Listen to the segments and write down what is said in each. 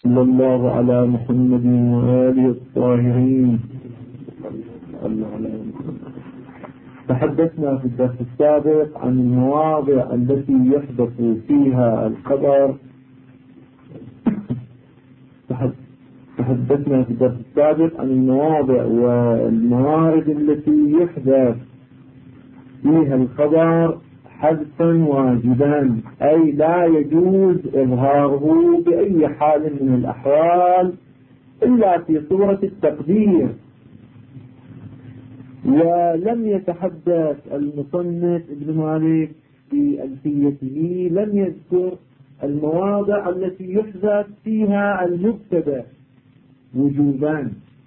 صلى الله على محمد وآله الطاهرين. تحدثنا في الدرس السابق عن المواضع التي يحدث فيها الخبر. تحدثنا في الدرس السابق عن المواضع والموارد التي يحدث فيها الخبر حذفا واجبا، أي لا يجوز إظهاره بأي حال من الأحوال إلا في صورة التقدير. ولم يتحدث المصنف ابن مالك في ألفيته، لم يذكر المواضع التي يحدث فيها المبتدأ وجوبا،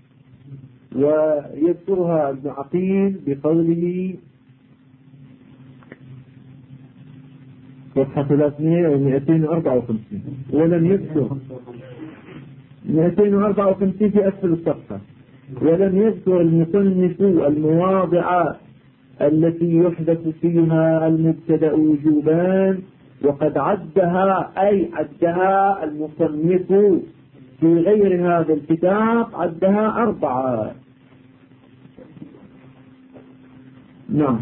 ويذكرها ابن عقيل بقوله صفحة 254. ولم يذكر 254 في أسفل الصفحة. ولم يذكر المصنف المواضع التي يحدث فيها المبتدأ وجوبان، وقد عدها، أي عدها المصنف في غير هذا الكتاب، عدها 4. نعم.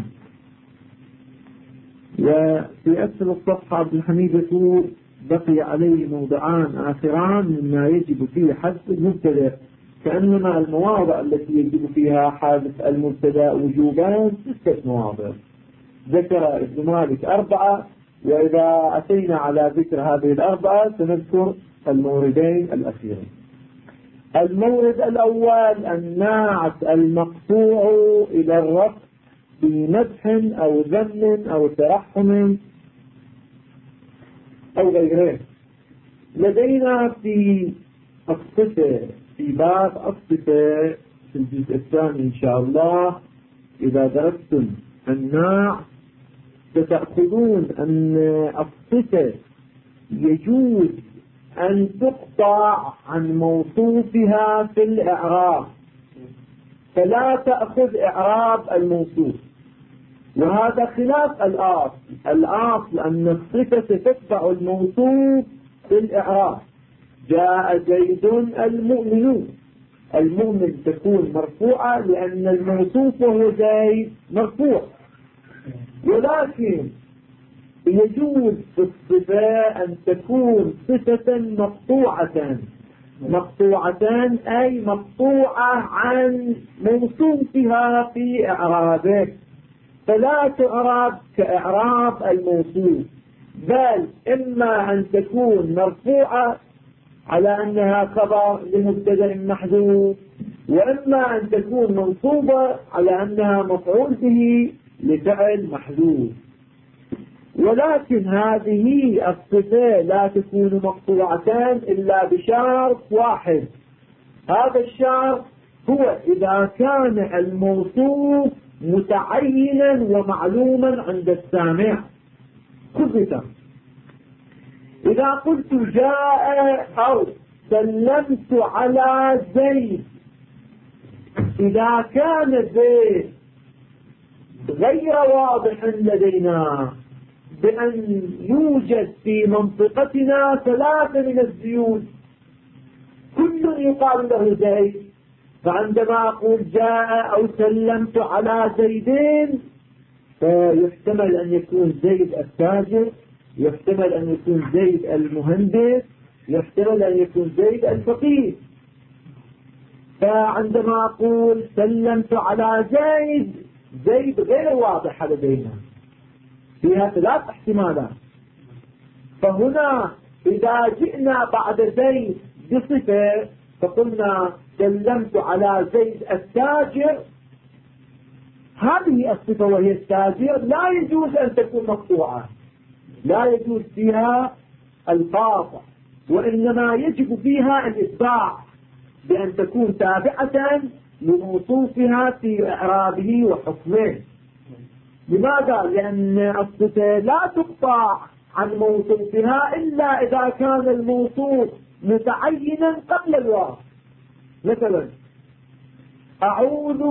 وفي أسفل الصفحة عبد الحميد يقول بقي عليه موضعان آخران مما يجب فيه حذف المبتدأ، كأنما المواضع التي يجب فيها حذف المبتدأ وجوبان 6 مواضع، ذكر ابن مالك 4. وإذا أتينا على ذكر هذه ال4 سنذكر الموردين الأخيرين. المورد الأول الناعت المقطوع إلى الرفع بمدح أو ذم أو ترحم أو غيره. لدينا في الصفة، في باب الصفة في الجزء الثاني إن شاء الله، إذا درستم الناع ستأخذون أن الصفة يجوز أن تقطع عن موصوفها في الإعراب، فلا تأخذ إعراب الموصوف، وهذا خلاف الأصل. الأصل أن الصفة تتبع الموصوف في الإعراب. جاء زيد المؤمن، المؤمن تكون مرفوعة لأن الموصوف وهو زيد مرفوع. ولكن يجوز في الصفة أن تكون صفة مقطوعة أي مقطوعة عن موصوفها في إعرابه، فلا تعرب كإعراب الموصوف، بل إما أن تكون مرفوعة على أنها خبر لمبتدأ محذوف، وإما أن تكون منصوبة على أنها مفعول به لفعل محذوف. ولكن هذه الصفة لا تكون مقطوعتان إلا بشرط واحد. هذا الشرط هو إذا كان الموصوف متعينا ومعلوما عند السامع. خذ إذا قلت جاء أو سلمت على زيد، إذا كان زيد غير واضح لدينا بأن يوجد في منطقتنا 3 من الزيود كل يقال له زيد، فعندما أقول جاء أو سلمت على زيدين فيحتمل أن يكون زيد التاجر، يحتمل أن يكون زيد المهندس، يحتمل أن يكون زيد الفقيه. فعندما أقول سلمت على زيد غير واضحة لدينا، فيها 3 احتمالات. فهنا إذا جئنا بعد زيد بصفة فقلنا سلمت على زيد التاجر، هذه الصفة وهي التاجر لا يجوز أن تكون مقطوعة، لا يجوز فيها القاطع، وإنما يجب فيها الإتباع بأن تكون تابعة لموصوفها في إعرابه وحكمه. لماذا؟ لأن الصفة لا تقطع عن موصوفها إلا إذا كان الموصوف متعينا قبل الواو. مثلا أعوذ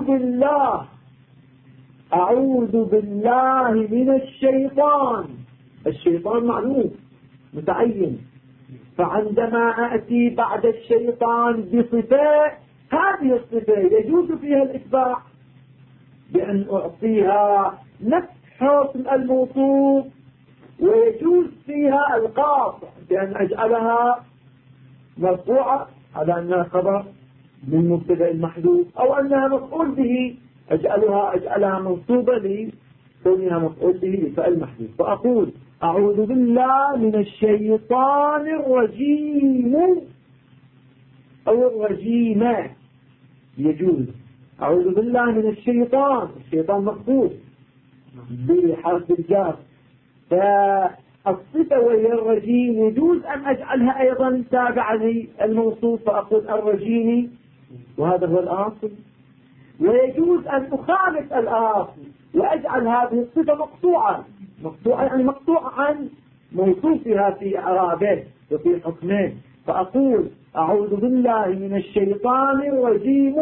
بالله من الشيطان، الشيطان معلوم متعين، فعندما أتي بعد الشيطان بصفة، هذه الصفة يجوز فيها الإتباع بأن أعطيها نفس حكم الموصوف، ويجوز فيها القاطع بأن أجعلها مرفوعة على أنها خبر من مبتدأ المحذوف، أو أنها مفعول به أجعلها منصوبة لكونها مفعول به لفعل محذوف. فأقول أعوذ بالله من الشيطان الرجيم أو الرجيمة، يجوز. أعوذ بالله من الشيطان مخصوص بحرف الجر، فالصفة وهي الرجيم يجوز أن أجعلها أيضا تابعة للموصوف، فأقول الرجيم، وهذا هو الأصل. ويجوز أن أخالف الأصل وأجعل هذه الصفة مقطوعة يعني مقطوعة عن موصوفها في إعرابه وفي حكمه، فأقول أعوذ بالله من الشيطان الرجيم،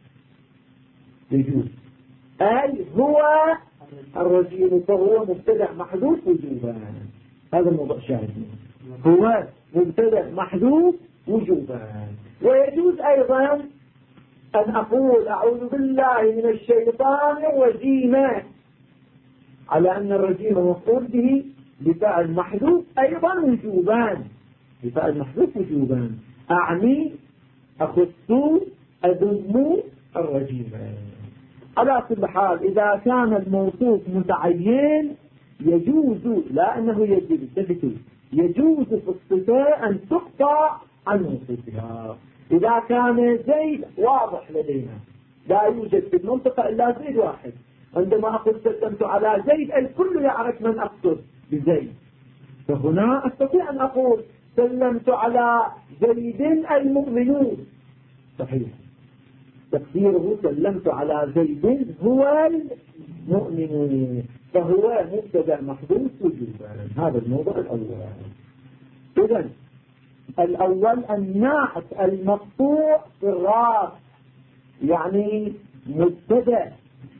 يجوز. أي هو الرجيم، فهو مبتدأ محذوف وجوبا. هذا الموضوع شاهد، هو مبتدأ محذوف وجوبا. ويجوز أيضا أن أقول أعوذ بالله من الشيطان الرجيم على أن الرجيم مفعول به بفعل محذوف أيضا وجوبا، بفعل محذوف وجوبا، أعني أخص أذم الرجيم. على كل حال إذا كان الموصوف متعين يجوز، لا أنه يجب، يجوز في الصفة أن تقطع عن موصوفها. إذا كان زيد واضح لدينا، لا يوجد في المنطقة إلا زيد واحد، عندما أقول سلمت على زيد الكل يعرف من أقصد بزيد، فهنا أستطيع أن أقول سلمت على زيد المؤمنون، صحيح، تفسيره سلمت على زيد هو المؤمنون، فهو مبتدأ محذوف وجوبا. هذا الموضوع الأول. إذن الأول النعت المقطوع في الراس، يعني مبتدأ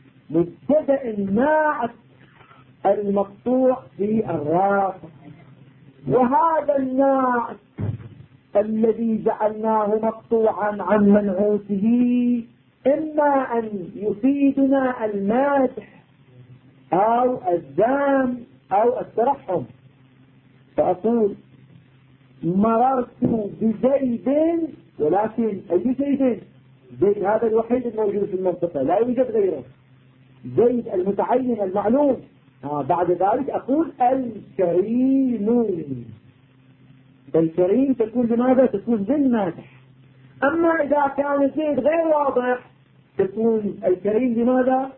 النعت المقطوع في الراس. وهذا النعت الذي جعلناه مقطوعا عن منعوته إما أن يفيدنا المادح أو الذم أو الترحم. فأقول مررت بزيد، ولكن أي زيد؟ زيد هذا الوحيد الموجود في المنطقة، لا يوجد غيره، زيد المتعين المعلوم. بعد ذلك أقول الكريم. الكريم تكون لماذا؟ تكون بالمادح. أما إذا كان زيد غير واضح تكون الكريم لماذا؟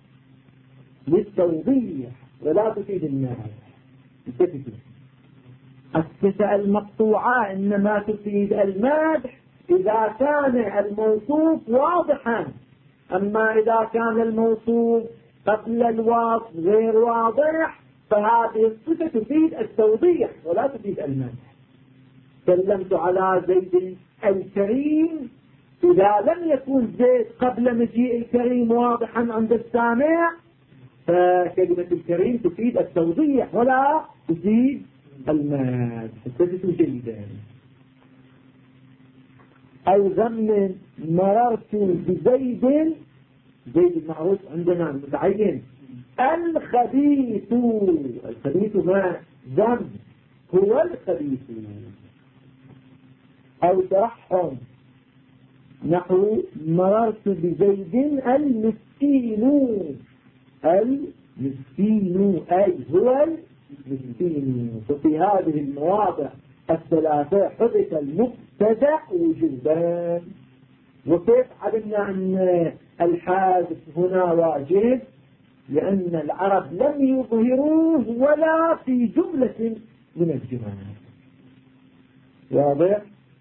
للتوضيح ولا تفيد المادح. الصفة المقطوعة إنما تفيد المادح إذا كان الموصوف واضحا، أما إذا كان الموصوف قبل الوصف غير واضح فهذه الصفة تفيد التوضيح ولا تفيد المادح. سلمت على زيد الكريم، إذا لم يكن زيد قبل مجيء الكريم واضحا عند السامع فكلمة الكريم تفيد التوضيح ولا تفيد المادح. استفدوا جيدا. أو ذم مررت بزيد، زيد المعروف عندنا المتعين، الخبيث ما ذم هو الخبيث. أو ترحم نحو مررت بزيد المسكين، المسكين أي هو المسكين. ففي هذه المواضع الثلاثة حدث المبتدأ وجوبا. وكيف علمنا أن الحادث هنا واجب؟ لأن العرب لم يظهروه ولا في جملة من الجمل. واضح؟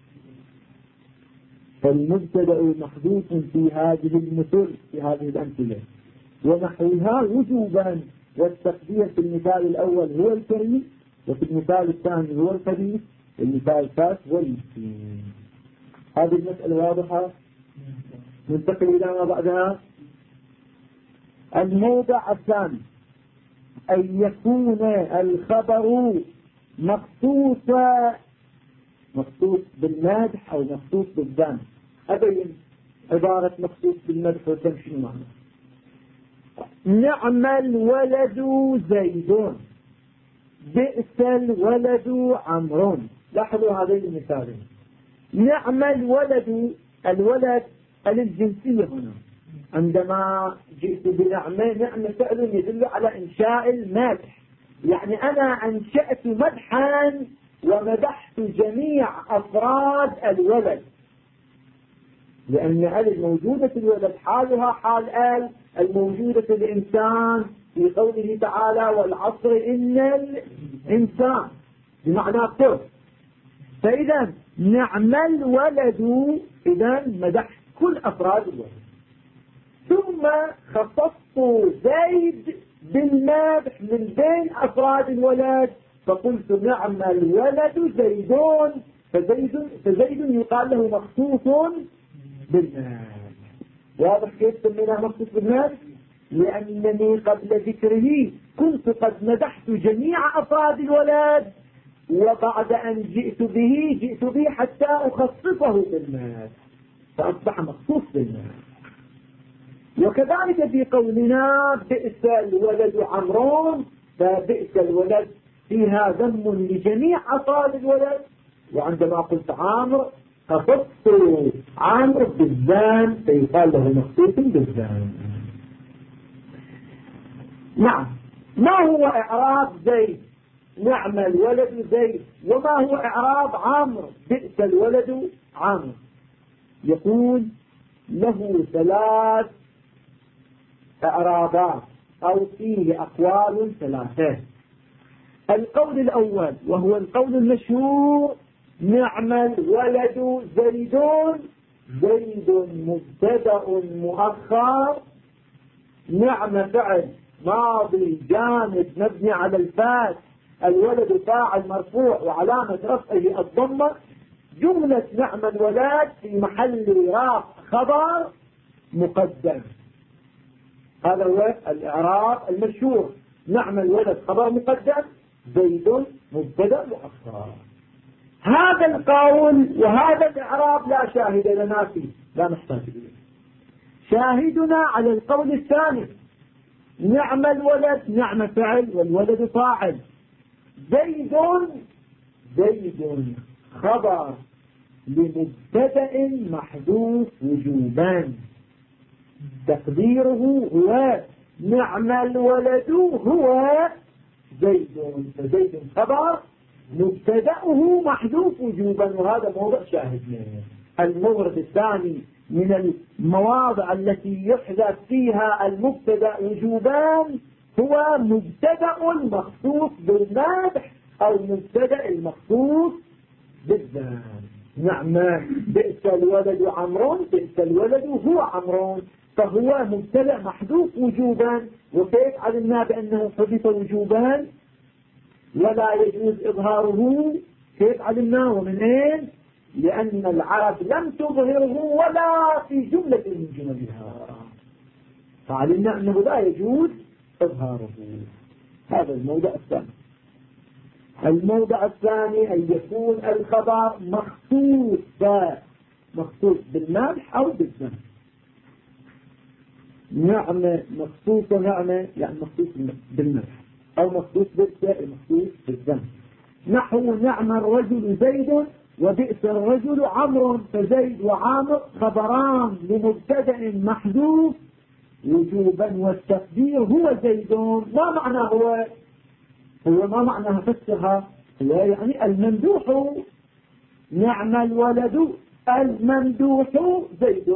فالمبتدأ محذوف في هذه المثل، في هذه الأمثلة ونحوها وجوبا. والتقدير في المثال الأول هو الكريم، وفي المثال الثاني هو الخبيث، المثال الثالث هو المسكين. هذه المسألة واضحة. ننتقل إلى ما بعدها. الموضع الثاني أن يكون الخبر مخصوصا مخصوص بالمدح أو مخصوص بالذم. أبين عبارة مخصوص بالمدح والذم شنو معنى؟ نعم الولد زيد، بئس الولد عمرو. لاحظوا هذين المثالين. نعم الولد، الولد الجنسية هنا. عندما جئت بنعمة، نعمة فعل يدل على إنشاء المدح، يعني أنا أنشأت مدحا ومدحت جميع أفراد الولد، لأن الموجودة في الولد حالها حال الموجودة في الإنسان في قوله تعالى والعصر إن الإنسان بمعنى قرب. فإذا نعم الولد، إذا مدحت كل أفراد الولد. ثم خصصت زيد بالمدح من بين أفراد الولد، فقلت نعم الولد زيدون، فزيد يقال له مخصوص بالمدح. واضح كيف سميناه مخصوص بالمدح؟ لأنني قبل ذكره كنت قد مدحت جميع أفراد الولد، وبعد أن جئت به حتى أخصصه بالمدح فأصبح مخصوص بالمدح. وكذلك في قولنا بئس الولد عمرو، فبئس الولد فيها ذم لجميع أفراد الولد، وعندما قلت عامر خصصت عامر بالذم فيقال له مخصوص بالذم. نعم. ما هو إعراب زيد؟ نعم الولد زيد. وما هو إعراب عمرو؟ بئس الولد عمرو. يقول له ثلاث إعرابات أو فيه أقوال ثلاثة. القول الأول وهو القول المشهور: نعم الولد زيدون، زيد مبتدأ مؤخر، نعم فعل ماضي جامد مبني على الفاء، الولد فاعل مرفوع وعلامة رفعه الضمة، جملة نعم الولد في محل رفع خبر مقدم. هذا هو الإعراب المشهور: نعم الولد خبر مقدم، زيد مبتدأ مؤخر. هذا القول وهذا الإعراب لا شاهد لنا فيه، لا نحتاج إليه. شاهدنا على القول الثاني: نعم الولد نعم فعل والولد فاعل، زيد خبر لمبتدأ محذوف وجوبا، تقديره هو نعم الولد هو زيد، فزيد خبر مبتدأه محذوف وجوبا، وهذا موضع شاهدنا. المورد الثاني من المواضع التي يحذف فيها المبتدأ وجوبا هو مبتدأ المخصوص بالمدح أو مبتدأ المخصوص بالذم. نعم بئس الولد عمرو، بئس الولد هو عمرو، فهو مبتدأ محذوف وجوبا. وكيف علمنا بأنه حذف وجوبا ولا يجوز إظهاره؟ كيف علمنا ومن أين؟ لأن العرب لم تظهره ولا في جملة من جملها، فعلمنا أنه لا يجوز إظهاره. هذا الموضع الثاني. الموضع الثاني أن يكون الخبر مخصوص بالمدح أو بالذم. نعمة مخصوصة، نعمة يعني مخصوص بالمدح، أو مخصوص بالفعل مخصوص بالذم. نحو نعم الرجل زيد وبئس الرجل عمرو، فزيد وعامر خبران لمبتدأ محذوف وجوبا، والتقدير هو زيد. ما معنى هو ما معناها فسرها؟ هو يعني الممدوح. نعم الولد الممدوح زيد،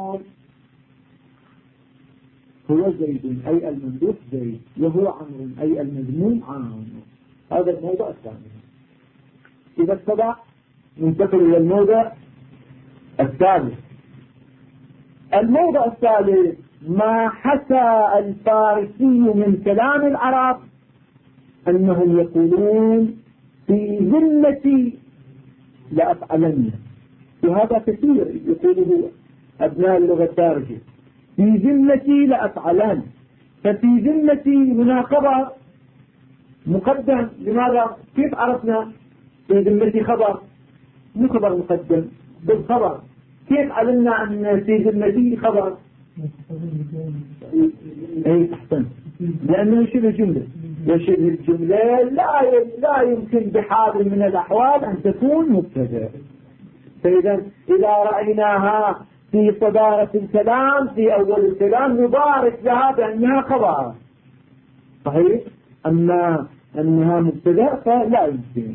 هو زيد أي الممدوح زيد، وهو عمرو أي المذموم عمرو. هذا الموضع الثاني. إذا اتبع ننتقل إلى الموضع الثالث. الموضع الثالث: ما حكى الفارسي من كلام العرب أنهم يقولون في ذمتي لأفعلن، وهذا كثير يقوله أبناء اللغة الدارجة: في ذمتي لأفعلن. ففي ذمتي هنا خبر مقدم. لماذا؟ كيف عرفنا في ذمتي خبر؟ مو خبر مقدم بالخبر. كيف علمنا أن في ذمتي خبر؟ أي أحسن، لأنه يشبه الجملة. يشبه الجملة لا يمكن بحال من الأحوال أن تكون مبتدأ. فإذا إذا رأيناها في صدارة الكلام في أول الكلام نبارك لها بأنها خبر صحيح، أما أنها مبتدأ فلا يمكن.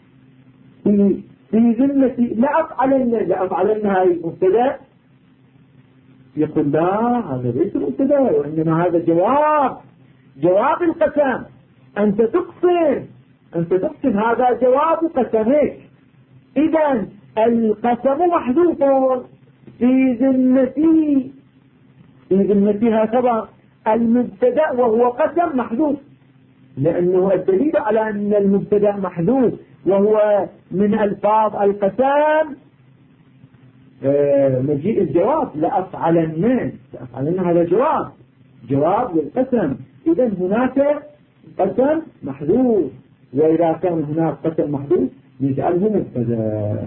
في ذمتي لأفعلنها مبتدأ، يقول لا هذا ليس مبتدأ، وإنما هذا جواب القسم. أنت تقسم هذا جواب قسمك. إذن القسم محذوف في ذمتها خبر، المبتدأ وهو قسم محذوف، لأنه الدليل على أن المبتدأ محذوف وهو من ألفاظ القسم مجيء الجواب لأفعلن هذا جواب للقسم. إذن هناك قسم محذوف، وإذا كان هناك قسم محذوف نجعله مبتدأ.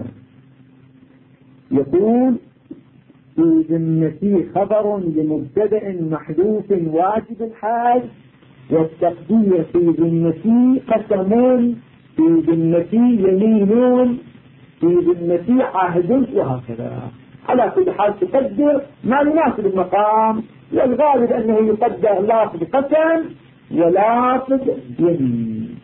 يقول في ذمتي خبر لمبتدأ محذوف واجب الحال، والتقدير في ذمتي قسم، في ذمتي يمين، في ذمتي عهد، وهكذا. على كل حال تقدر ما يناسب المقام، والغالب أنه يقدر لافظ قسم ولافظ يمين.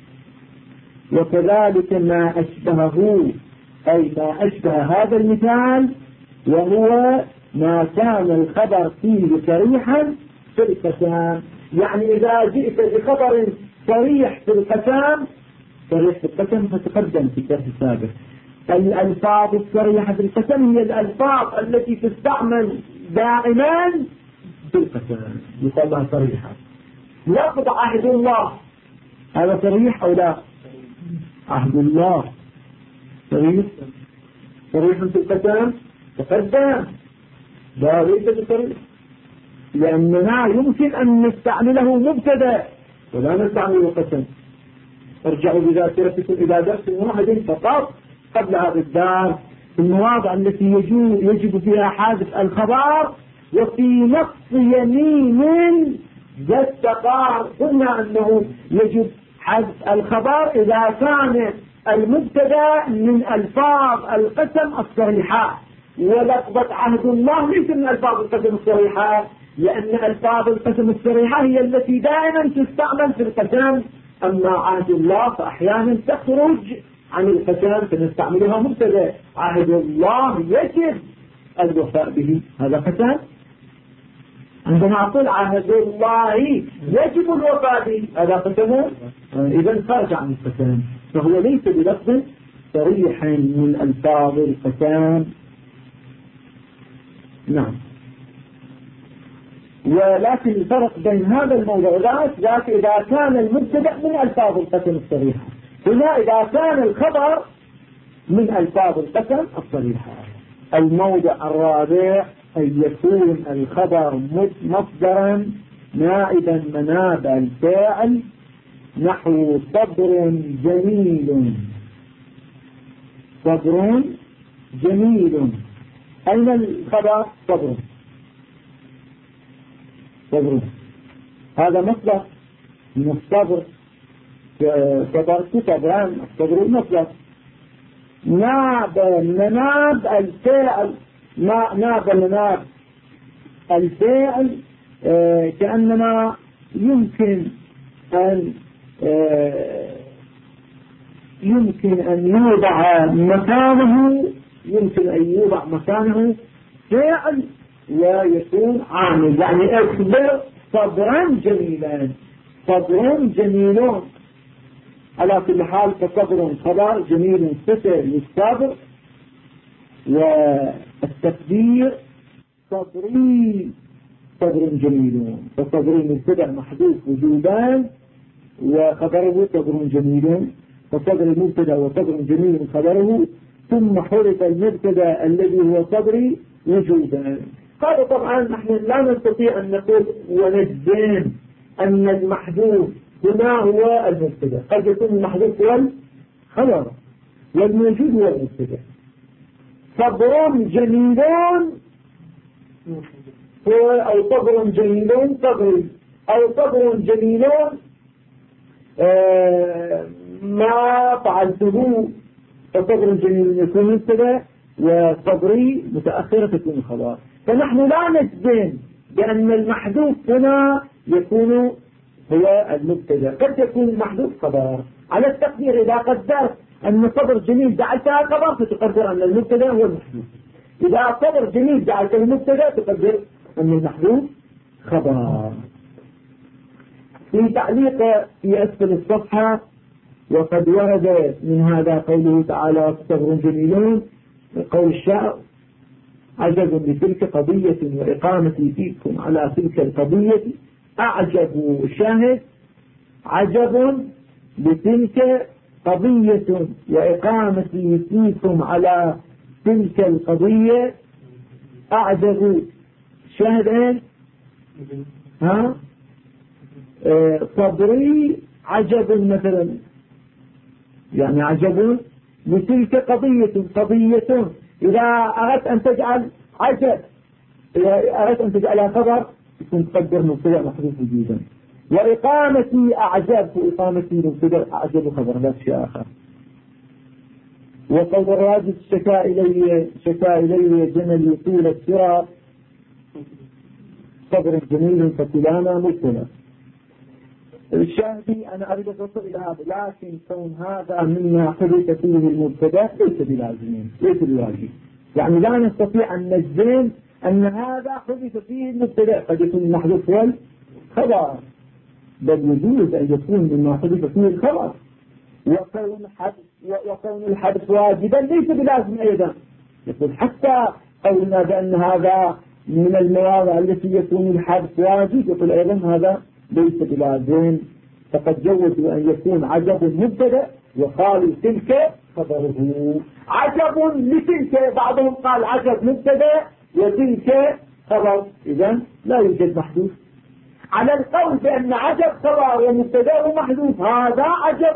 وكذلك ما أشبهه، أي ما أشبه هذا المثال، وهو ما كان الخبر فيه صريحا في القسم. يعني إذا جئت بخبر صريح في القسم فتقدم في الدرس السابق. الألفاظ الصريحة في القسم هي الألفاظ التي تستعمل دائما في القسم، يقال لها صريحة. لفظ عهد الله هذا صريح أو لا؟ عهد الله صريح في القسم، تقدم. لا ليس بصريح، لأننا يمكن أن نستعمله مبتدأ ولا نستعمله قسم. ارجعوا بذاكرتكم إلى درس واحد فقط قبل هذا الدرس، المواضع التي يجب فيها حذف الخبر. وفي نص يمين ذات تقار قلنا أنه يجب حذف الخبر إذا كان المبتدأ من ألفاظ القسم الصريحة. ولفظة عهد الله ليس من ألفاظ القسم الصريحة، لأن ألفاظ القسم الصريحة هي التي دائما تستعمل في القسم. أما عهد الله فأحيانا تخرج عن القسم فنستعملها مبتدأ. عهد الله يجب الوفاء به، هذا قسم. عندما أقول عهد الله يجب الوفاء به، هذا قسم. إذا خرج عن القسم، فهو ليس بلفظ صريح من ألفاظ القسم. نعم. ولكن الفرق بين هذا الموضوع ذاك إذا كان المبتدأ من ألفاظ القسم الصريحة. هنا إذا كان الخبر من ألفاظ القسم الصريحة. الموضع الرابع أن يكون الخبر مصدرا نائبا مناب الفاعل، نحو صبر جميل. صبر جميل، أين الخبر؟ صبر هذا مصدر من الصبر. صبرت صبران، الصبر مصدر. ناب مناب الفاعل، ناب مناب الفاعل كأنما يمكن أن يوضع مكانه فاعل ويكون عامل. يعني اصبر صبرا جميلا، صبر جميل. على كل حال فصبر خبر، جميل صفة للصبر. والتقدير صبري صبر جميل، فصبر مبتدأ محذوف وجوبان وخبره صبر جميل، فصبر المبتدأ وصبر جميل خبره، ثم حرف المبتدأ الذي هو صبري وجوبا. قالوا طبعا نحن لا نستطيع أن نقول ونجزم أن المحذوف هنا هو المبتدأ، قد يكون المحذوف هو الخبر. والموجود هو المبتدأ. صبر جميلون هو، أو صبر جميلون صبري، أو صبر جميلون ما فعلته، فصبر جميل يكون مبتدأ، وصبري متأخرة تكون الخبر. فنحن لا نجزم بأن المحذوف هنا يكون هو المبتدأ، قد يكون المحذوف خبر. على التقدير إذا قدرت أن صبر جميل جعلتها خبر فتقدر أن المبتدأ هو المحذوف. إذا صبر جميل جعلته المبتدأ تقدر أن المحذوف خبر. في تعليق في أسفل الصفحة: وقد ورد من هذا قوله تعالى صبر جميلون، قول الشاعر: عجب لتلك قضية وإقامتي فيكم على تلك القضية. أعجب الشاهد: عجب لتلك قضية وإقامتي فيكم على تلك القضية. أعجب شاهدين صبري عجب مثلا، يعني عجب لتلك قضية. إذا أردت أن تجعل عجب، إذا أردت أن تجعلها خبر يكون تقدر مبتدأ محذوف وجودا. وإقامتي أعجب، إقامتي مبتدأ أعجب خبر لا شيء آخر. وقول الراجل: شكا إلي جمل طول السرى، صبر جميل فكلانا مبتدأ. الشاهدي أنا أريد أن أصل إلى هذا، لكن كون هذا مما حدث فيه المبتدأ ليس بلازم، ليس بواجب. يعني لا نستطيع أن نجزم أن هذا حدث فيه المبتدأ، قد يكون المحذوف هو الخبر، بل يجوز أن يكون مما حدث فيه الخبر. وكون الحدث واجبا ليس بلازم أيضا. يقول حتى قولنا بأن هذا من المواضع التي يكون الحدث واجب، يقول أيضا هذا ليس بلازم، فقد جوزوا أن يكون عجب مبتدأ وقالوا تلك خبره. عجب لتلك، بعضهم قال عجب مبتدأ وتلك خبر، إذن لا يوجد محذوف. على القول بأن عجب خبر ومبتدأ ومحذوف هذا عجب،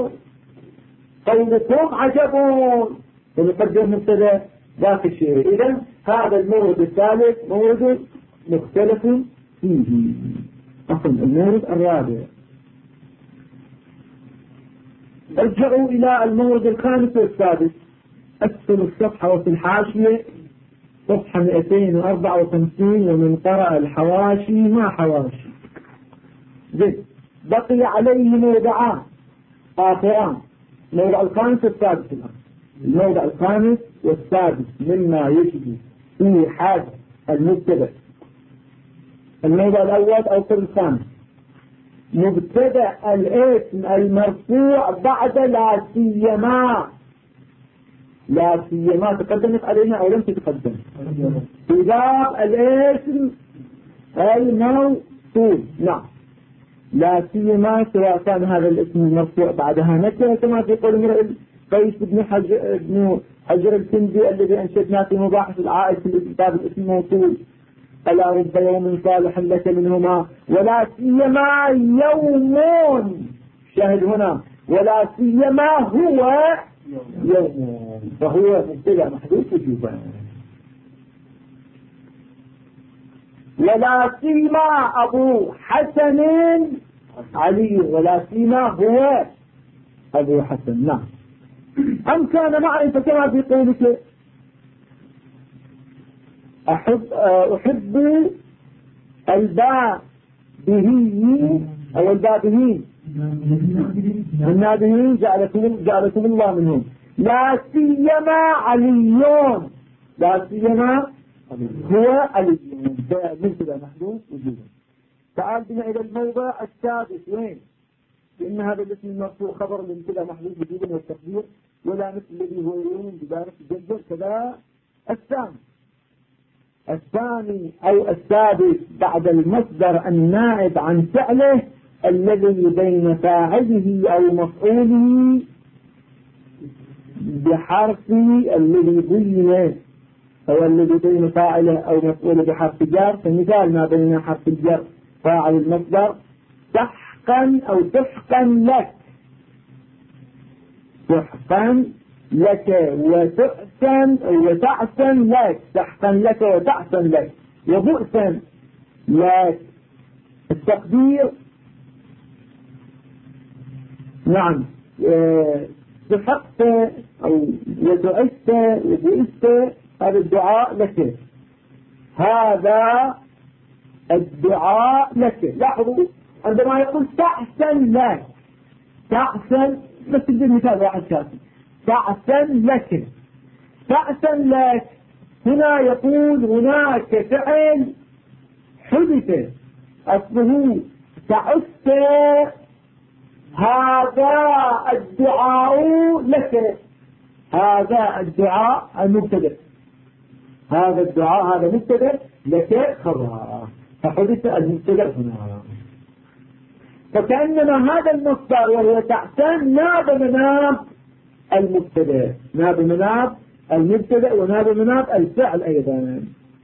قولكم عجب ونقدر مبتدأ ذاك الشيء. إذن هذا المورد الثالث مورد مختلف فيه. أصل المورد الرابع. ارجعوا إلى المورد الخامس والسادس أسفل الصفحة وفي الحاشية صفحة 254. ومن قرأ الحواشي ما حواشي زد بقي عليه موضعان آخران: الموضع الخامس والسادس. الآن الموضع الخامس والسادس مما يجب في حال المبتدأ. الموضع الأول أو في الخامس: مبتدأ الاسم المرفوع بعد لا سيما. لا سيما تقدمت علينا أو لم تتقدم؟ إضاف الاسم الموصول. نعم، لا سيما سواء كان هذا الاسم المرفوع بعدها نكرة، كما في قول امرئ قيس بن حجر الكندي الذي أنشدنا في مباحث العائد في باب الاسم الموصول: ألا رب يوم صالح لك منهما ولا سيما يوم. شاهد هنا: ولا سيما هو يوم، فهو مبتدأ محذوف وجوبا. ولا سيما أبو حسن علي، ولا سيما هو أبو حسن. نعم. أم كان معرفة كما في قولك: أحب الباء به أو البابهين النابهين جعلكم الله منهم. لا سيما عليون، لا سيما هو علي، مبتدأ محذوف وجوبا. تعال بنا إلى الموضع السادس. وين؟ لأن هذا الاسم المرفوع خبر لمبتدأ محذوف وجوبا والتقدير ولا مثل الذي هو يوم ببارك الجزء كذا. الثاني أو السادس بعد المصدر النائب عن فعله الذي بين فاعله أو مفعوله بحرف الذي بين، هو الذي بين فاعله أو مفعوله بحرف جر. فمثال ما بين حرف الجر فاعل المصدر: سحقا أو سحقا لك. سحقا لك وتحسن لك، تحسن لك وتحسن لك، وبؤسا لك. التقدير نعم سحقت أو وتعست وبئست، هذا الدعاء لك، هذا الدعاء لك. لاحظوا عندما يقول تحسن لك، تحسن، بس تجد مثال واحد كافي، تحسن لك، تحسن لك. هنا يقول هناك فعل حدث أصله تعست، هذا الدعاء لك، هذا الدعاء المبتدأ، هذا الدعاء هذا مبتدأ، لك خبر، فحدث المبتدأ هنا. فكأنما هذا المصدر وهو تحسن ناب مناب المبتدأ، ناب مناب المبتدأ وناب مناب الفعل أيضا.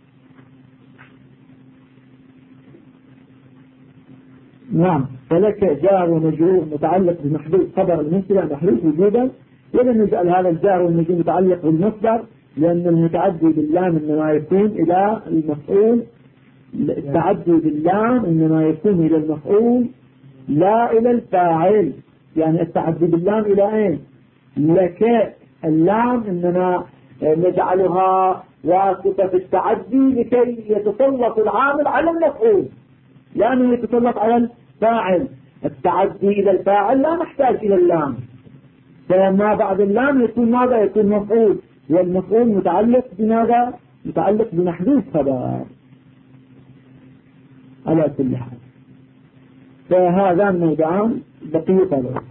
نعم. فلك جار ومجرور متعلق بمحذوف خبر المبتدأ محذوف وجودا، ولم نجعل هذا الجار والمجرور متعلق بالمصدر، لأن المتعدي باللام إنما يكون إلى المفعول، التعدي باللام إنما يكون إلى المفعول لا إلى الفاعل. يعني التعدي باللام إلى أين؟ لك. اللام إنما نجعلها واسطة في التعدي لكي يتسلط العامل على المفعول، لأنه يتسلط على الفاعل. التعدي إلى الفاعل لا نحتاج إلى اللام، فما بعد اللام يكون ماذا؟ يكون مفعول، والمفعول متعلق بماذا؟ متعلق بمحذوف خبر على كل حال. فهذان موضعان دقيقة له.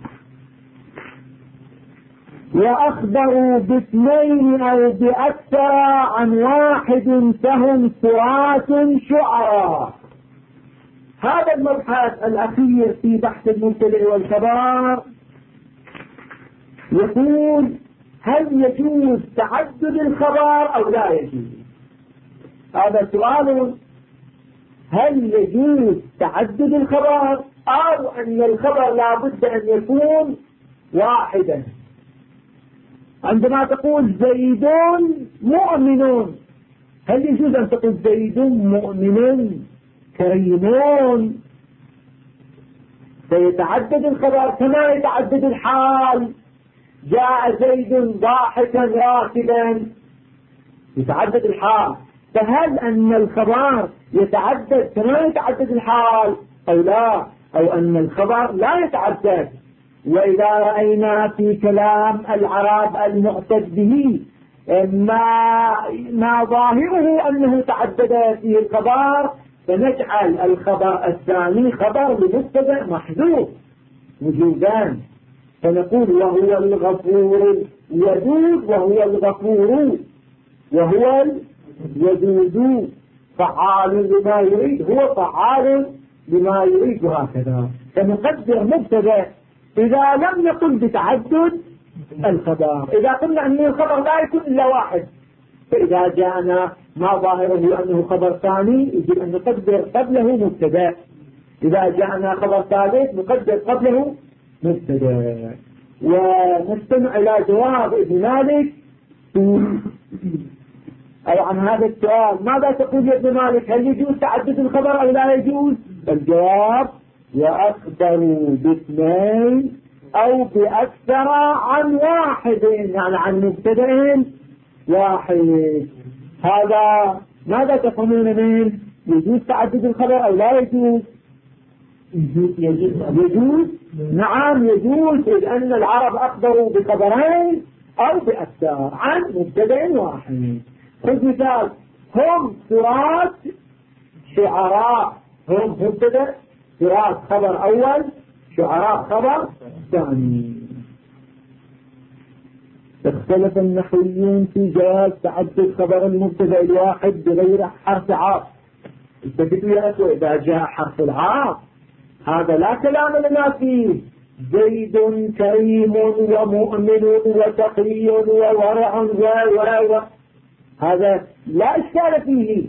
وأخبروا باثنين أو بأكثر عن واحد فهم تراث شعراء. هذا المبحث الأخير في بحث المبتدأ والخبر يقول هل يجوز تعدد الخبر أو لا يجوز؟ هذا سؤال. هل يجوز تعدد الخبر أو أن الخبر لا بد أن يكون واحدا؟ عندما تقول زيد مؤمن، هل يجوز أن تقول زيد مؤمن كريم؟ فيتعدد الخبر كما يتعدد الحال. جاء زيد ضاحكا راكبا، يتعدد الحال. فهل أن الخبر يتعدد كما يتعدد الحال أو لا، أو أن الخبر لا يتعدد؟ وإذا رأينا في كلام العرب المعتد به ما ظاهره أنه تعدد فيه الخبر، فنجعل الخبر الثاني خبر لمبتدأ محذوف وجوبان، فنقول وهو الغفور الودود، وهو الغفور وهو الودود، فعال لما يريد، هو فعال لما يريد، وهكذا. فنقدر مبتدأ إذا لم يكن بتعدد الخبر. إذا قلنا أن الخبر لا يكون إلا واحد، فإذا جاءنا ما ظاهره أنه خبر ثاني يجب أن نقدر قبله مبتدأ، إذا جاءنا خبر ثالث نقدر قبله مبتدأ. ونستمع إلى جواب ابن مالك أي عن هذا السؤال. ماذا تقول يا ابن مالك؟ هل يجوز تعدد الخبر أو لا يجوز؟ الجواب وأخبروا باثنين أو بأكثر عن واحد، يعني عن مبتدأ واحد. هذا ماذا تفهمون منه؟ يجوز تعدد الخبر أو لا يجوز؟ يجوز. نعم يجوز، إذ أن العرب أخبروا بخبرين أو بأكثر عن مبتدأ واحد. خذ مثال: هم تراث شعراء. هم مبتدأ، تراث خبر أول، شعراء خبر ثاني. اختلف النحويون في جواز تعدد خبر المبتدأ الواحد بغير حرف عاطف. التفتوا يا أخوة، إذا جاء حرف العاطف هذا لا كلام لنا فيه. زيد كريم ومؤمن وتقي وورع هذا لا إشكال فيه،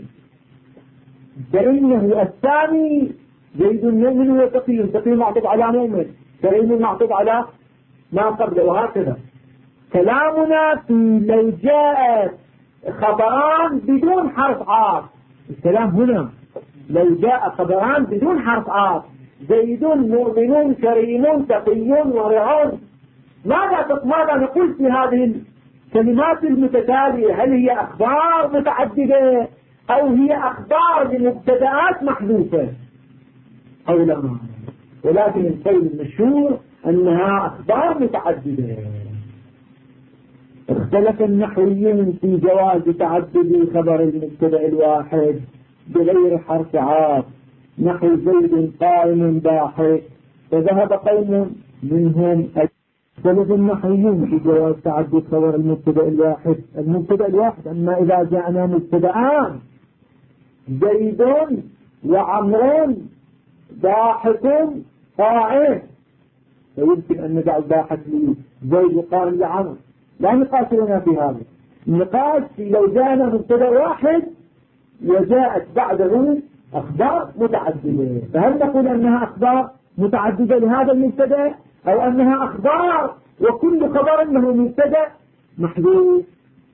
فإنه الثاني زيد مؤمن وتقي، تقي معطوف على مؤمن، كريم معطوف على ما قبله، وهكذا. كلامنا في لو جاءت خبران بدون حرف عاطف. الكلام هنا لو جاء خبران بدون حرف عاطف، زيد مؤمن كريم تقي ورع، ماذا نقول في هذه الكلمات المتتالية؟ هل هي أخبار متعددة أو هي أخبار لمبتدآت محذوفة أو لا؟ ولكن القول المشهور أنها أخبار متعددة. اختلف النحويون في جواز تعدد خبر المبتدأ الواحد بغير حرف عاطف، نحو زيد قائم ضاحك، فذهب قوم منهم اختلف النحويون في جواز تعدد خبر المبتدأ الواحد. أما إذا جاءنا مبتدأان زيد وعمر ضاحك قائم، فيمكن أن نجعل ضاحك لزيد وقائم لعمر، لا نقاش لنا في هذا. النقاش في لو جاءنا مبتدأ واحد وجاءت بعده أخبار متعددة، فهل نقول أنها أخبار متعددة لهذا المبتدأ أو أنها أخبار وكل خبر له مبتدأ محذوف؟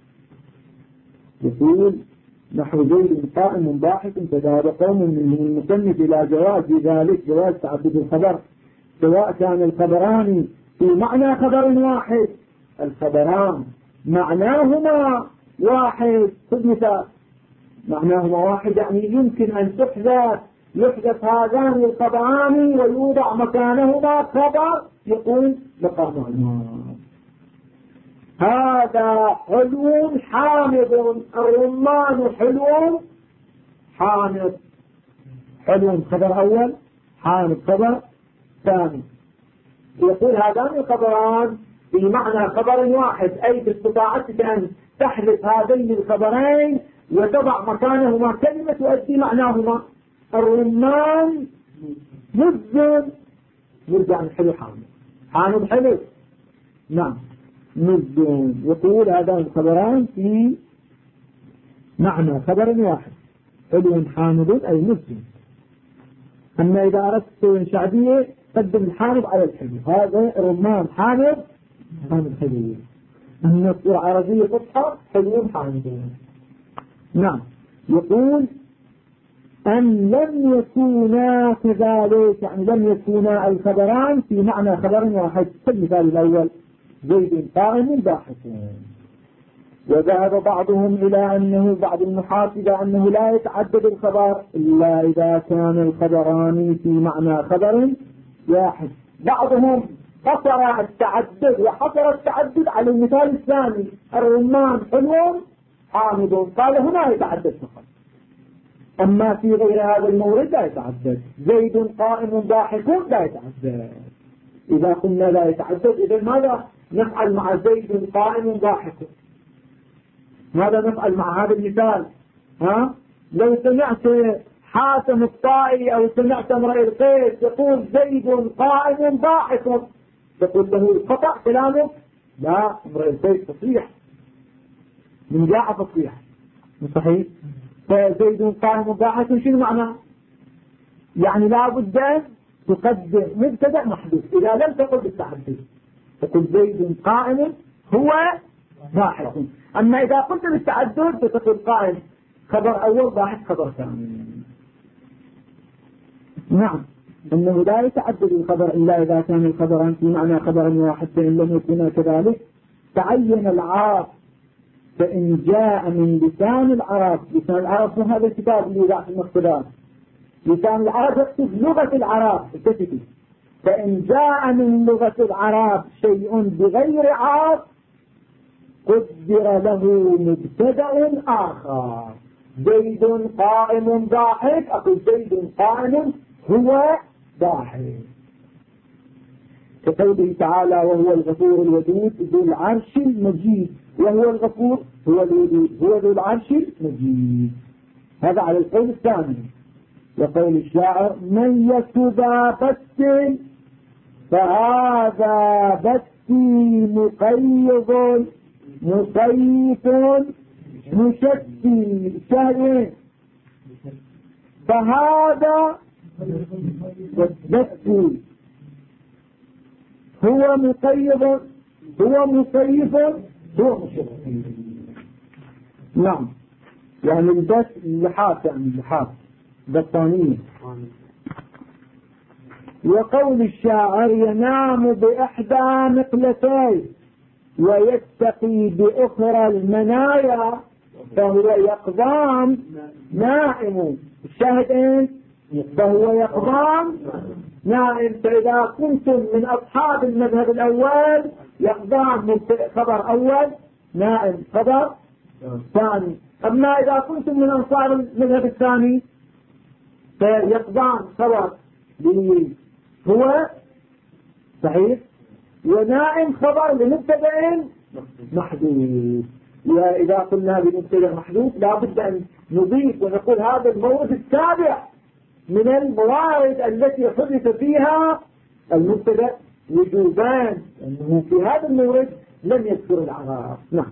يقول نحو زيد قائم ضاحك، فذهب قوم من المصنف إلى جواز ذلك، جواز تعدد الخبر سواء كان الخبران في معنى خبر واحد. الخبران معناهما واحد، خذ مثال، معناهما واحد يعني يمكن أن يحدث هذان الخبران ويوضع مكانهما خبر يقول مقامهما هذا حلو حامض، الرمان حلو حامض، حلو خبر أول، حامض خبر ثاني. يقول هذان الخبران في معنى خبر واحد، أي باستطاعتك أن تحذف هذين الخبرين وتضع مكانهما كلمة تؤدي معناهما. الرمان مز يعني حلو حامض حلو، نعم مز. يقول هذان الخبران في معنى خبر واحد، حلو حامض أي مز. أما إذا أردت شعبية قدم الحامض على الحلو، هذا رمان حامض حلو. أما العربية فصحى حلو حامض. نعم. يقول أن لم يكونا كذلك، يعني لم يكونا الخبران في معنى خبر واحد. المثال الأول زيد قائم ضاحك. وذهب بعضهم إلى أنه بعض المحاسبة أنه لا يتعدد الخبر إلا إذا كان الخبران في معنى خبر واحد. بعضهم قصر التعدد وحصر التعدد على المثال الثاني، الرمان حلو حامض، قال هنا يتعدد فقط، أما في غير هذا المورد لا يتعدد. زيد قائم ضاحك لا يتعدد. إذا قلنا لا يتعدد، إذا ماذا نفعل مع زيد قائم ضاحك؟ ماذا نفعل مع هذا المثال؟ لو سمعت حاتم الطائي أو سمعت امرئ القيس يقول زيد قائم ضاحك، تقول له خطأ كلامه؟ لا، امرئ القيس تصريح من جاء تصريح صحيح. فزيد قائم ضاحك شنو معناه؟ يعني لا بد أن تقدم مبتدأ محذوف إذا لم تقل بالتحديد، تقول زيد قائم هو ضاحك. أما إذا قلت بالتعدد فتقول قائم خبر أول ضاحك خبر ثاني. نعم، أنه لا يتعدد الخبر إلا إذا كان الخبران في معنى خبر واحد، فإن لم يكونا كذلك تعين العرب. فإن جاء من لسان العرب، لسان العرب من هذا الكتاب اللي يضع في المقتضى، لسان العرب يكتب لغة العرب، فإن جاء من لغة العرب شيء بغير عرب قدر له مبتدأ آخر. زيد قائم ضاحك، أقول زيد قائم هو ضاحك، كقوله تعالى وهو الغفور الودود ذو العرش المجيد. وهو الغفور هو الودود هو ذو العرش المجيد، هذا على القول الثاني. وقول الشاعر من يكتبا بس فهذا بسي مقيض مصيف مشتي شهر، فهذا بسي هو مقيض هو مصيف هو مشرف. نعم، يعني البس اللحاف، يعني اللحاف بطانية. وقول الشاعر ينام بإحدى مقلتين ويتقي بأخرى المنايا فهو يقظان نائم. الشاهد ايه؟ فهو يقظان نائم. فإذا كنتم من أصحاب المذهب الأول يقظان خبر أول، نائم خبر ثاني. أما إذا كنتم من أنصار المذهب الثاني فيقظان خبر هو صحيح، ونائم خبر لمبتدأ محذوف. وإذا قلنا بمبتدأ محذوف لا بد أن نضيف ونقول هذا المورد السابع من الموارد التي حدث فيها المبتدأ وجوبان، لأنه في هذا المورد لم يذكر العراق. نعم.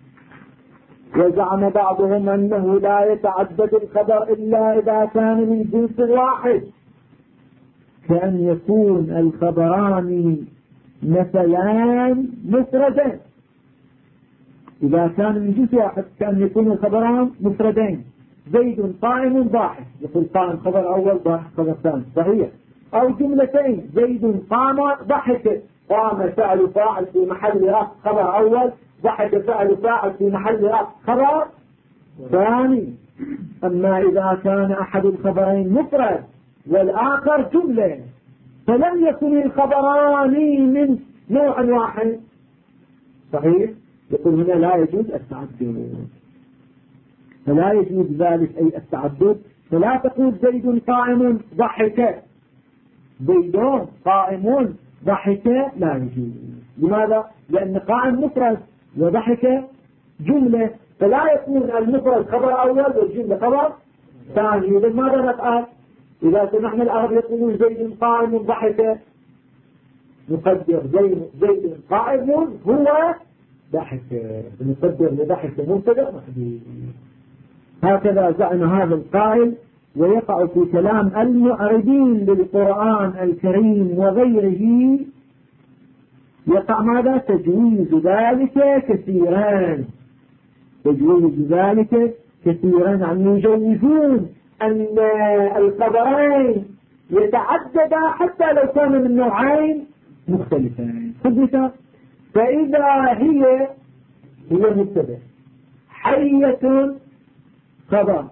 وزعم بعضهم أنه لا يتعدد الخبر إلا إذا كان من جنس واحد، كأن يكون الخبران مثلا مفردين. إذا كان من جنس واحد كأن يكون الخبران مفردين، زيد قائم ضاحك، يقول قائم خبر أول ضاحك خبر ثاني، صحيح. أو جملتين، زيد قام ضحك، قام فعل فاعل في محل رفع خبر أول، ضحك فعل فاعل في محل رفع خبر ثاني. أما إذا كان أحد الخبرين مفرد والآخر جملة فلم يكن الخبران من نوع واحد، صحيح، يقول هنا لا يجوز التعدد. فلا يجوز ذلك أي التعدد. فلا تقول زيد قائم ضحك، زيدون قائمون ضحك، لا يجوز. لماذا؟ لأن قائم مفرد وضحك جملة، فلا يكون المفرد خبر أول والجملة خبر ثاني. إذا ماذا نفعل؟ إذا سمحنا العرب يقولون زيد قائم ضحك، نقدر زيد قائم هو ضحك، نقدر لضحك مبتدأ محذوف. هكذا زعم هذا القائل، ويقع في كلام المعربين للقرآن الكريم وغيره يقع ماذا؟ تجويز ذلك كثيرا، تجويز ذلك كثيرا، أن يجوزون أن الخبرين يتعددا حتى لو كان من نوعين مختلفين. خذ مثال، فإذا هي مبتدأ، حية خبر،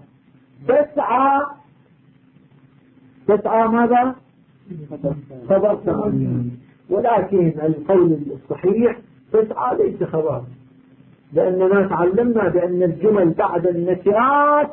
تسعى ماذا؟ خبر ثاني. ولكن القول الصحيح تسعى ليس خبر، لأننا تعلمنا بأن الجمل بعد النكرات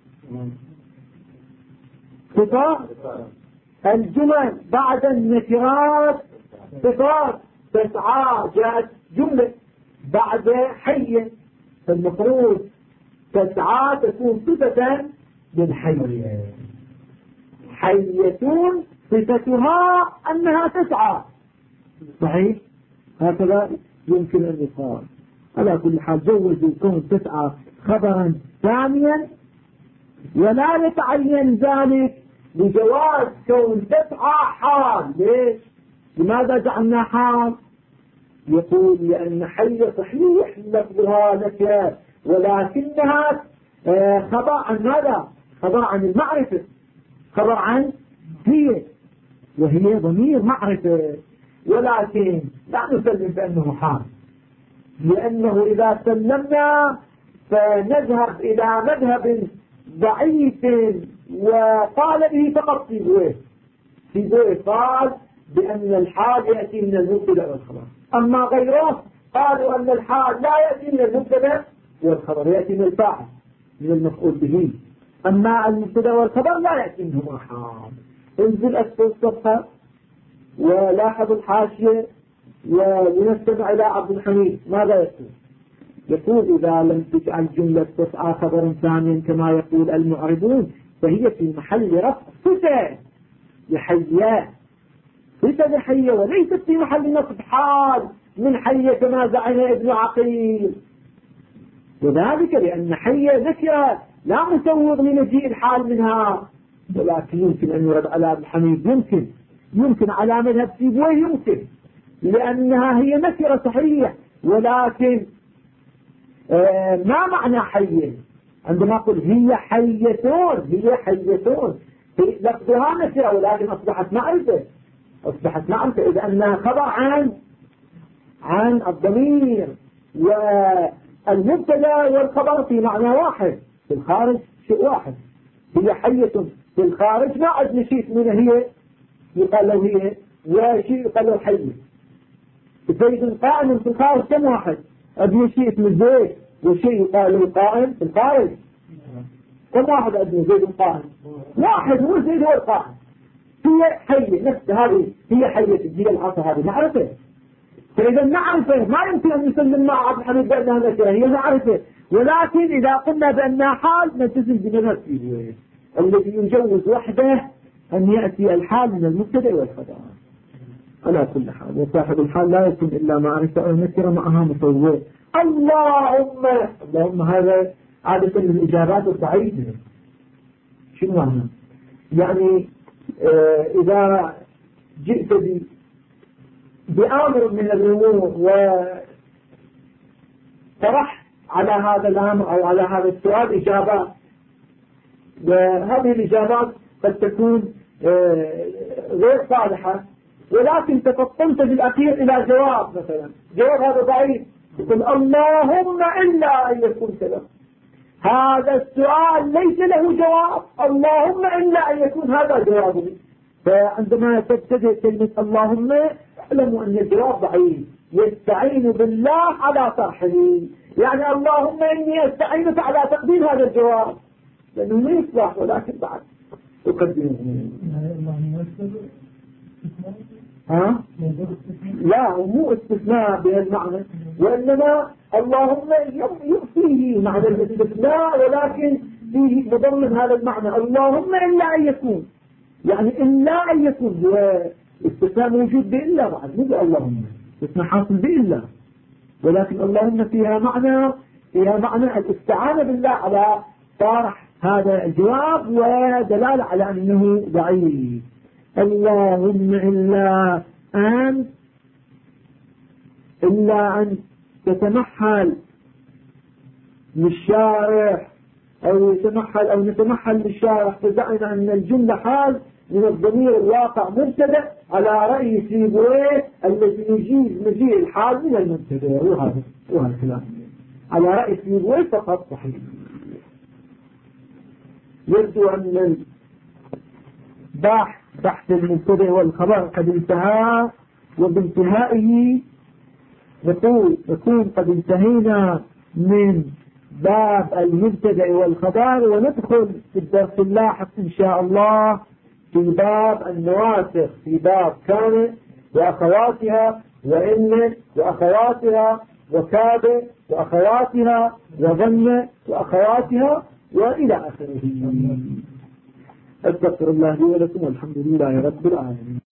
صفات، الجمل بعد النكرات صفات. تسعى جاءت جملة بعد حية، فالمفروض تسعى تكون صفة للحية، حية صفتها أنها تسعى، صحيح. هكذا يمكن أن يقال. على كل حال جوزوا كون تسعى خبرا ثانيا، ولا يتعين ذلك لجواز كون تسعى حال. ليش؟ لماذا جعلنا حال؟ يقول لأن حي صحيح لفظها لك، ولكنها خبر عن ماذا؟ خبر عن المعرفة، خبر عن هي، وهي ضمير معرفة. ولكن لا نسلم بأنه حال، لأنه إذا سلمنا فنذهب إلى مذهب ضعيف وقال به فقط في بويه قال بأن الحال يأتي من المبتدأ والخبر. أما غيره قالوا أن الحال لا يأتي من المبتدأ والخبر، يأتي من الفاعل من المفعول به. أما المبتدأ والخبر لا يأتي منهما حال. انزل أسفل الصفحة ولاحظ الحاشية ونستمع إلى عبد الحميد ماذا يقول. يقول إذا لم تجعل جملة تسعى خبرا ثانيا كما يقول المعربون فهي في محل رفع صفة لحية، صفة لحية، وليست في محل نصب حال من حية كما زعم ابن عقيل. وذلك لأن حية نكرة لا مسوغ لمجيء الحال منها. ولكن يمكن أن يرد على ابن حميد، يمكن على مذهب سيبويه، يمكن لأنها هي نكرة صحيح، ولكن ما معنى حية؟ عندما أقول هي حيتون، هي حيتون، لفظها نكرة ولكن أصبحت معرفة، أصبحت معرفة إذا أنها خبر عن الضمير، والمبتدا والخبر في معنى واحد، في الخارج شيء واحد. هي حية في الخارج، ما عندنا شيء من هي يقال له هي، وشيء يقال له حية. زيد قائم في الخارج كم واحد؟ عندنا شيء اسمه زيد، وشيء يقال له قائم في الخارج كم واحد؟ عندنا زيد قائم واحد، مو زيد هو القائم. هي حية نفس هذه، هي حية الجيل العصر، هذه معرفة. فإذا معرفة ما يمكن أن يسلم مع عبد الحميد بأنها نكرة، هي معرفة. ولكن إذا قلنا بأنها حال نلتزم بمذهب سيبويه الذي يجوز وحده أن يأتي الحال من المبتدأ والخبر على كل حال. وصاحب الحال لا يكون إلا معرفة أو نكرة معها مصور. اللهم هذا عادة من الإجابات الضعيفة. شو معنى؟ يعني إذا جئت بأمر من الأمور وطرحت على هذا الأمر أو على هذا السؤال إجابات، وهذه الإجابات قد تكون غير صالحة، ولكن تفطنت بالأخير إلى جواب، مثلا جواب هذا ضعيف، يقول اللهم إلا أن يكون كذا. هذا السؤال ليس له جواب، اللهم إلا أن يكون هذا جوابه. فعندما تبتدئ كلمة اللهم اعلموا أن الجواب ضعيف، يستعين بالله على طرحه، يعني اللهم إني أستعينك على تقديم هذا الجواب، لأنه ما يصلح، ولكن بعد تقدمه. لا، مو استثناء بهالمعنى، وإنما اللهم فيه معنى الاستثناء، ولكن فيه مضمن هذا المعنى، اللهم إلا أن يكون، يعني إلا أن يكون هو استثناء موجود بإلا، بعد مو اللهم استثناء حاصل بإلا، ولكن اللهم فيها معنى الاستعانة بالله على طرح هذا الجواب، ودلالة على أنه ضعيف. اللهم إلا أن تتمحل للشارح أو نتمحل للشارح، فزعم أن الجملة حال من الضمير الواقع مبتدأ على رأي سيبويه الذي يجيز مجيء الحال من المبتدأ، وهذا الكلام على رأي سيبويه فقط صحيح. يبدو أن بحث المبتدأ والخبر قد انتهى، وبانتهائه نكون قد انتهينا من باب المبتدأ والخبر، وندخل في الدرس اللاحق إن شاء الله في باب النواسخ، في باب كان وأخواتها، وإن وأخواتها، وكاد وأخواتها، وظن وأخواتها، وإلى آخره. أستغفر الله لي ولكم، والحمد لله رب العالمين.